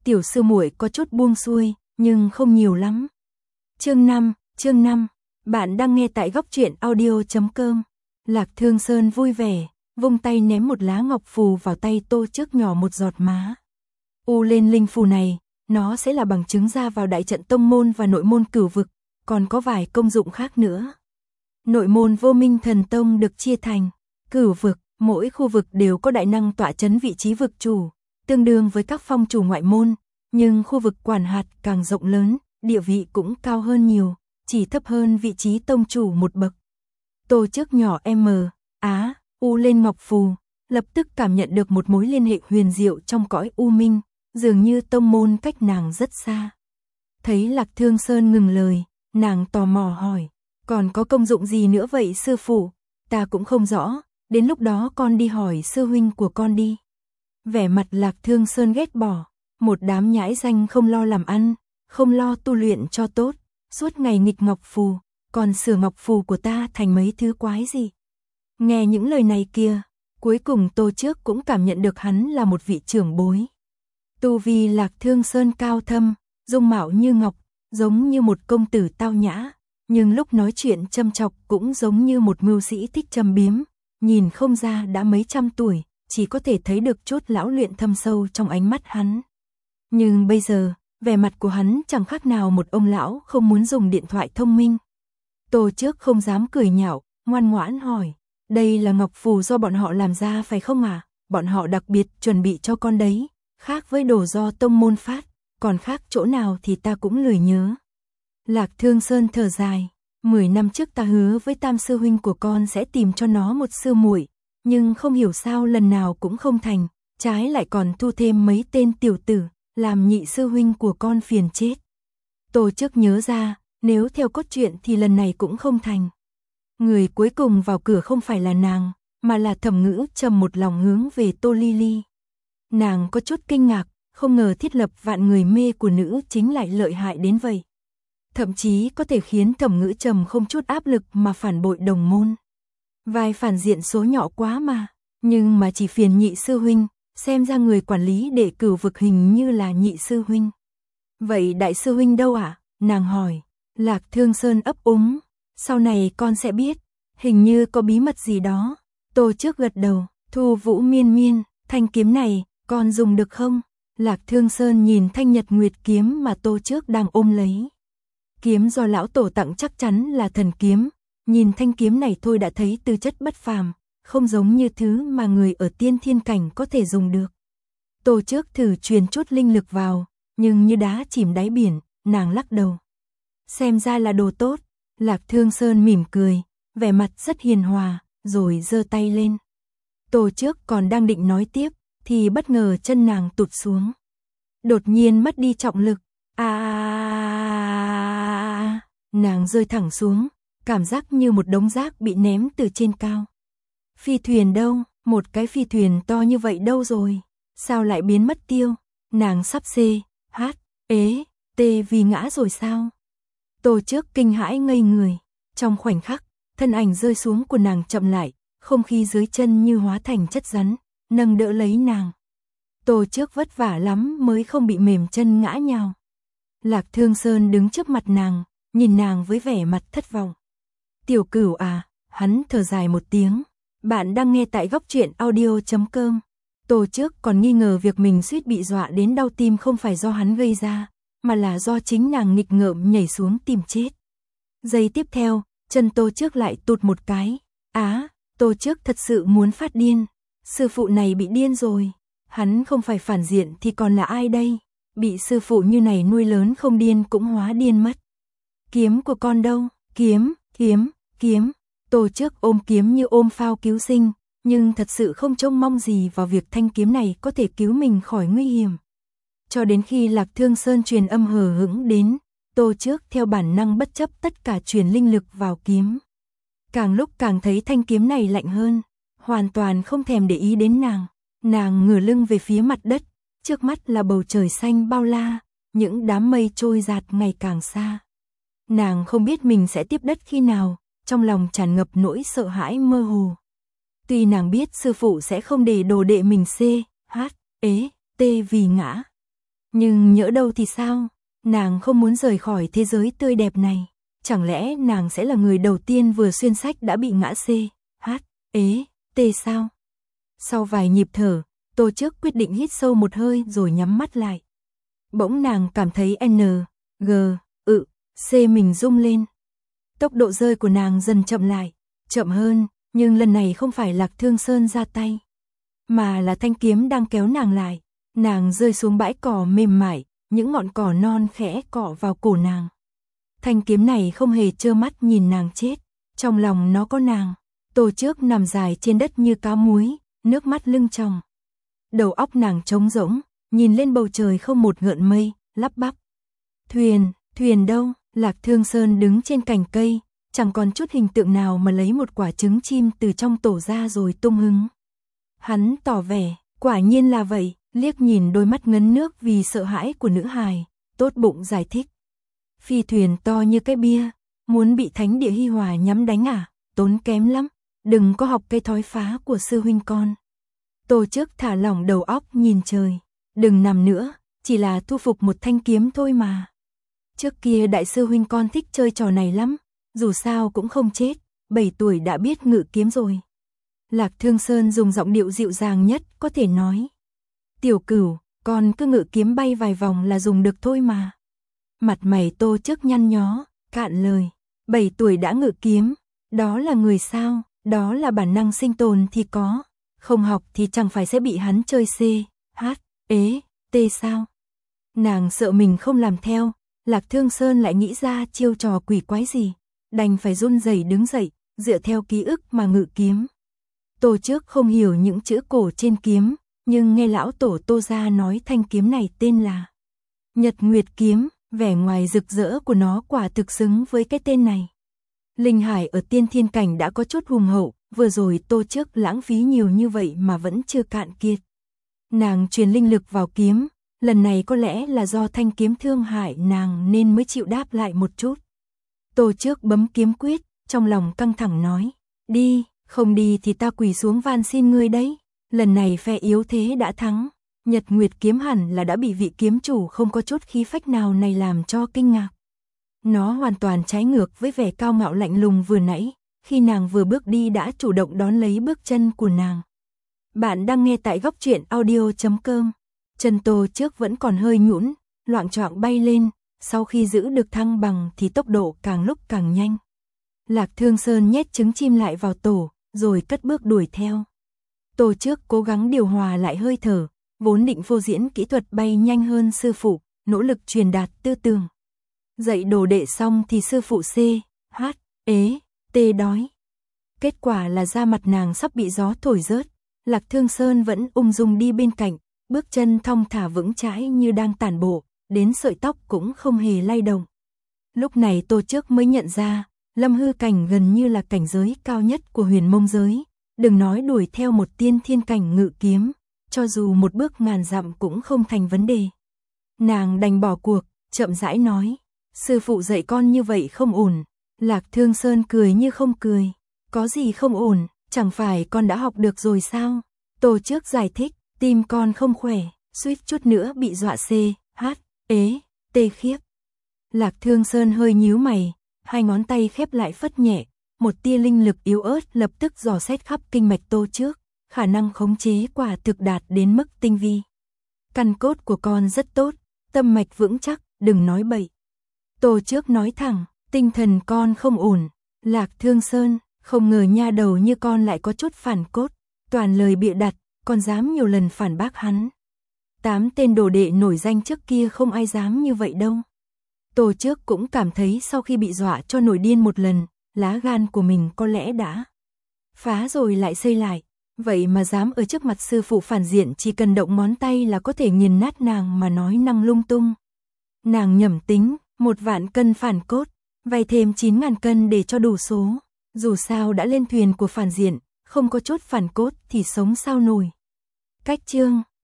tiểu sư muội có chút buông xuôi, nhưng không nhiều lắm. Chương 5, bạn đang nghe tại góc truyện audio.com. Lạc Thương Sơn vui vẻ, vung tay ném một lá ngọc phù vào tay Tô Trước nhỏ một giọt má. U lên linh phù này, nó sẽ là bằng chứng ra vào đại trận tông môn và nội môn Cửu vực, còn có vài công dụng khác nữa. Nội môn Vô Minh Thần Tông được chia thành Cửu vực, mỗi khu vực đều có đại năng tọa chấn vị trí vực chủ, tương đương với các phong chủ ngoại môn, nhưng khu vực quản hạt càng rộng lớn, địa vị cũng cao hơn nhiều, chỉ thấp hơn vị trí tông chủ một bậc. Tô Trước nhỏ U lên ngọc phù, lập tức cảm nhận được một mối liên hệ huyền diệu trong cõi u minh, dường như tông môn cách nàng rất xa. Thấy Lạc Thương Sơn ngừng lời, nàng tò mò hỏi, còn có công dụng gì nữa vậy sư phụ? Ta cũng không rõ, đến lúc đó con đi hỏi sư huynh của con đi. Vẻ mặt Lạc Thương Sơn ghét bỏ, một đám nhãi danh không lo làm ăn, không lo tu luyện cho tốt, suốt ngày nghịch ngọc phù, còn sửa ngọc phù của ta thành mấy thứ quái gì. Nghe những lời này kia, cuối cùng Tô Trước cũng cảm nhận được hắn là một vị trưởng bối. Tu vi Lạc Thương Sơn cao thâm, dung mạo như ngọc, giống như một công tử tao nhã, nhưng lúc nói chuyện châm chọc cũng giống như một mưu sĩ thích châm biếm, nhìn không ra đã mấy trăm tuổi, chỉ có thể thấy được chút lão luyện thâm sâu trong ánh mắt hắn. Nhưng bây giờ, vẻ mặt của hắn chẳng khác nào một ông lão không muốn dùng điện thoại thông minh. Tô Trước không dám cười nhạo, ngoan ngoãn hỏi, đây là ngọc phù do bọn họ làm ra phải không à? Bọn họ đặc biệt chuẩn bị cho con đấy, khác với đồ do tông môn phát, còn khác chỗ nào thì ta cũng lười nhớ. Lạc Thương Sơn thở dài, 10 năm trước ta hứa với tam sư huynh của con sẽ tìm cho nó một sư muội, nhưng không hiểu sao lần nào cũng không thành, trái lại còn thu thêm mấy tên tiểu tử, làm nhị sư huynh của con phiền chết. Tô Trước nhớ ra, nếu theo cốt truyện thì lần này cũng không thành. Người cuối cùng vào cửa không phải là nàng, mà là Thẩm Ngữ Trầm một lòng hướng về Tô Ly Ly. Nàng có chút kinh ngạc, không ngờ thiết lập vạn người mê của nữ chính lại lợi hại đến vậy. Thậm chí có thể khiến Thẩm Ngữ Trầm không chút áp lực mà phản bội đồng môn. Vai phản diện số nhỏ quá mà, nhưng mà chỉ phiền nhị sư huynh, xem ra người quản lý Đệ Cửu vực hình như là nhị sư huynh. Vậy đại sư huynh đâu ạ? Nàng hỏi. Lạc Thương Sơn ấp úng, sau này con sẽ biết, hình như có bí mật gì đó. Tô Trước gật đầu, Thu Vũ Miên Miên, thanh kiếm này, con dùng được không? Lạc Thương Sơn nhìn thanh nhật nguyệt kiếm mà Tô Trước đang ôm lấy. Kiếm do lão tổ tặng chắc chắn là thần kiếm, nhìn thanh kiếm này thôi đã thấy tư chất bất phàm, không giống như thứ mà người ở tiên thiên cảnh có thể dùng được. Tô Trước thử truyền chút linh lực vào, nhưng như đá chìm đáy biển, nàng lắc đầu. Xem ra là đồ tốt. Lạc Thương Sơn mỉm cười, vẻ mặt rất hiền hòa, rồi giơ tay lên. Tô Trước còn đang định nói tiếp, thì bất ngờ chân nàng tụt xuống. Đột nhiên mất đi trọng lực. Nàng rơi thẳng xuống, cảm giác như một đống rác bị ném từ trên cao. Phi thuyền đâu? Một cái phi thuyền to như vậy đâu rồi? Sao lại biến mất tiêu? Nàng sắp vì ngã rồi sao? Tô Trước kinh hãi ngây người. Trong khoảnh khắc, thân ảnh rơi xuống của nàng chậm lại, không khí dưới chân như hóa thành chất rắn, nâng đỡ lấy nàng. Tô Trước vất vả lắm mới không bị mềm chân ngã nhào. Lạc Thương Sơn đứng trước mặt nàng, nhìn nàng với vẻ mặt thất vọng. Tiểu Cửu à, hắn thở dài một tiếng. Bạn đang nghe tại góc truyện audio.com. Tô Trước còn nghi ngờ việc mình suýt bị dọa đến đau tim không phải do hắn gây ra, mà là do chính nàng nghịch ngợm nhảy xuống tìm chết. Giây tiếp theo, chân Tô Trước lại tụt một cái. Tô Trước thật sự muốn phát điên. Sư phụ này bị điên rồi. Hắn không phải phản diện thì còn là ai đây? Bị sư phụ như này nuôi lớn không điên cũng hóa điên mất. Kiếm của con đâu? Kiếm. Tô Trước ôm kiếm như ôm phao cứu sinh, nhưng thật sự không trông mong gì vào việc thanh kiếm này có thể cứu mình khỏi nguy hiểm. Cho đến khi Lạc Thương Sơn truyền âm hờ hững đến, Tô Trước theo bản năng bất chấp tất cả truyền linh lực vào kiếm. Càng lúc càng thấy thanh kiếm này lạnh hơn, hoàn toàn không thèm để ý đến nàng. Nàng ngửa lưng về phía mặt đất, trước mắt là bầu trời xanh bao la, những đám mây trôi dạt ngày càng xa. Nàng không biết mình sẽ tiếp đất khi nào, trong lòng tràn ngập nỗi sợ hãi mơ hồ. Tuy nàng biết sư phụ sẽ không để đồ đệ mình vì ngã, Nhưng nhỡ đâu thì sao? Nàng không muốn rời khỏi thế giới tươi đẹp này. Chẳng lẽ nàng sẽ là người đầu tiên vừa xuyên sách đã bị ngã C, H, ế, T sao? Sau vài nhịp thở, Tô Trước quyết định hít sâu một hơi rồi nhắm mắt lại. Bỗng nàng cảm thấy N, G, C mình rung lên. Tốc độ rơi của nàng dần chậm lại, chậm hơn, nhưng lần này không phải Lạc Thương Sơn ra tay, mà là thanh kiếm đang kéo nàng lại. Nàng rơi xuống bãi cỏ mềm mại, những ngọn cỏ non khẽ cọ vào cổ nàng. Thanh kiếm này không hề trơ mắt nhìn nàng chết, trong lòng nó có nàng. Tô Trước nằm dài trên đất như cá muối, nước mắt lưng tròng. Đầu óc nàng trống rỗng, nhìn lên bầu trời không một gợn mây, lắp bắp. Thuyền đâu? Lạc Thương Sơn đứng trên cành cây, chẳng còn chút hình tượng nào mà lấy một quả trứng chim từ trong tổ ra rồi tung hứng. Hắn tỏ vẻ, quả nhiên là vậy, liếc nhìn đôi mắt ngấn nước vì sợ hãi của nữ hài, tốt bụng giải thích. Phi thuyền to như cái bia, muốn bị thánh địa Hi Hòa nhắm đánh à? Tốn kém lắm, đừng có học cái thói phá của sư huynh con. Tô Trước thả lỏng đầu óc nhìn trời, đừng nằm nữa, chỉ là thu phục một thanh kiếm thôi mà. Trước kia đại sư huynh con thích chơi trò này lắm, dù sao cũng không chết, 7 tuổi đã biết ngự kiếm rồi. Lạc Thương Sơn dùng giọng điệu dịu dàng nhất có thể nói. Tiểu Cửu, con cứ ngự kiếm bay vài vòng là dùng được thôi mà. Mặt mày Tô Trước nhăn nhó, cạn lời. 7 tuổi đã ngự kiếm, đó là người sao, đó là bản năng sinh tồn thì có, không học thì chẳng phải sẽ bị hắn chơi C, H, ế, T sao. Nàng sợ mình không làm theo, Lạc Thương Sơn lại nghĩ ra chiêu trò quỷ quái gì, đành phải run rẩy đứng dậy, dựa theo ký ức mà ngự kiếm. Tô Trước không hiểu những chữ cổ trên kiếm, nhưng nghe lão tổ Tô gia nói thanh kiếm này tên là Nhật Nguyệt kiếm, vẻ ngoài rực rỡ của nó quả thực xứng với cái tên này. Linh hải ở tiên thiên cảnh đã có chút hùng hậu, vừa rồi Tô Trước lãng phí nhiều như vậy mà vẫn chưa cạn kiệt. Nàng truyền linh lực vào kiếm, lần này có lẽ là do thanh kiếm thương hại nàng nên mới chịu đáp lại một chút. Tô Trước bấm kiếm quyết, trong lòng căng thẳng nói, đi, không đi thì ta quỳ xuống van xin ngươi đấy. Lần này phe yếu thế đã thắng, Nhật Nguyệt kiếm hẳn là đã bị vị kiếm chủ không có chút khí phách nào này làm cho kinh ngạc. Nó hoàn toàn trái ngược với vẻ cao ngạo lạnh lùng vừa nãy, khi nàng vừa bước đi đã chủ động đón lấy bước chân của nàng. Bạn đang nghe tại góc truyện audio.com. Chân Tô Trước vẫn còn hơi nhũn, loạng choạng bay lên, sau khi giữ được thăng bằng thì tốc độ càng lúc càng nhanh. Lạc Thương Sơn nhét trứng chim lại vào tổ, rồi cất bước đuổi theo. Tô Trước cố gắng điều hòa lại hơi thở, vốn định phô diễn kỹ thuật bay nhanh hơn sư phụ, nỗ lực truyền đạt tư tưởng. Dạy đồ đệ xong thì sư phụ C, H, ế, T đói. Kết quả là da mặt nàng sắp bị gió thổi rớt, Lạc Thương Sơn vẫn ung dung đi bên cạnh, bước chân thong thả vững chãi như đang tản bộ, đến sợi tóc cũng không hề lay động. Lúc này Tô Trước mới nhận ra, Lâm Hư cảnh gần như là cảnh giới cao nhất của Huyền Mông giới, đừng nói đuổi theo một tiên thiên cảnh ngự kiếm, cho dù một bước ngàn dặm cũng không thành vấn đề. Nàng đành bỏ cuộc, chậm rãi nói, sư phụ dạy con như vậy không ổn. Lạc Thương Sơn cười như không cười, có gì không ổn, chẳng phải con đã học được rồi sao? Tô Trước giải thích, tim con không khỏe, suýt chút nữa bị dọa C, H, ế, T khiếp. Lạc Thương Sơn hơi nhíu mày, hai ngón tay khép lại phất nhẹ, một tia linh lực yếu ớt lập tức dò xét khắp kinh mạch Tô Trước, khả năng khống chế quả thực đạt đến mức tinh vi. Căn cốt của con rất tốt, tâm mạch vững chắc, đừng nói bậy. Tô Trước nói thẳng, tinh thần con không ổn. Lạc Thương Sơn, không ngờ nha đầu như con lại có chút phản cốt, toàn lời bịa đặt, còn dám nhiều lần phản bác hắn. 8 tên đồ đệ nổi danh trước kia không ai dám như vậy đâu. Tô Trước cũng cảm thấy sau khi bị dọa cho nổi điên một lần, lá gan của mình có lẽ đã phá rồi lại xây lại. Vậy mà dám ở trước mặt sư phụ phản diện chỉ cần động ngón tay là có thể nghiền nát nàng mà nói năng lung tung. Nàng nhẩm tính, 1 vạn cân phản cốt, vay thêm 9.000 cân để cho đủ số. Dù sao đã lên thuyền của phản diện, không có chút phản cốt thì sống sao nổi. Cách chương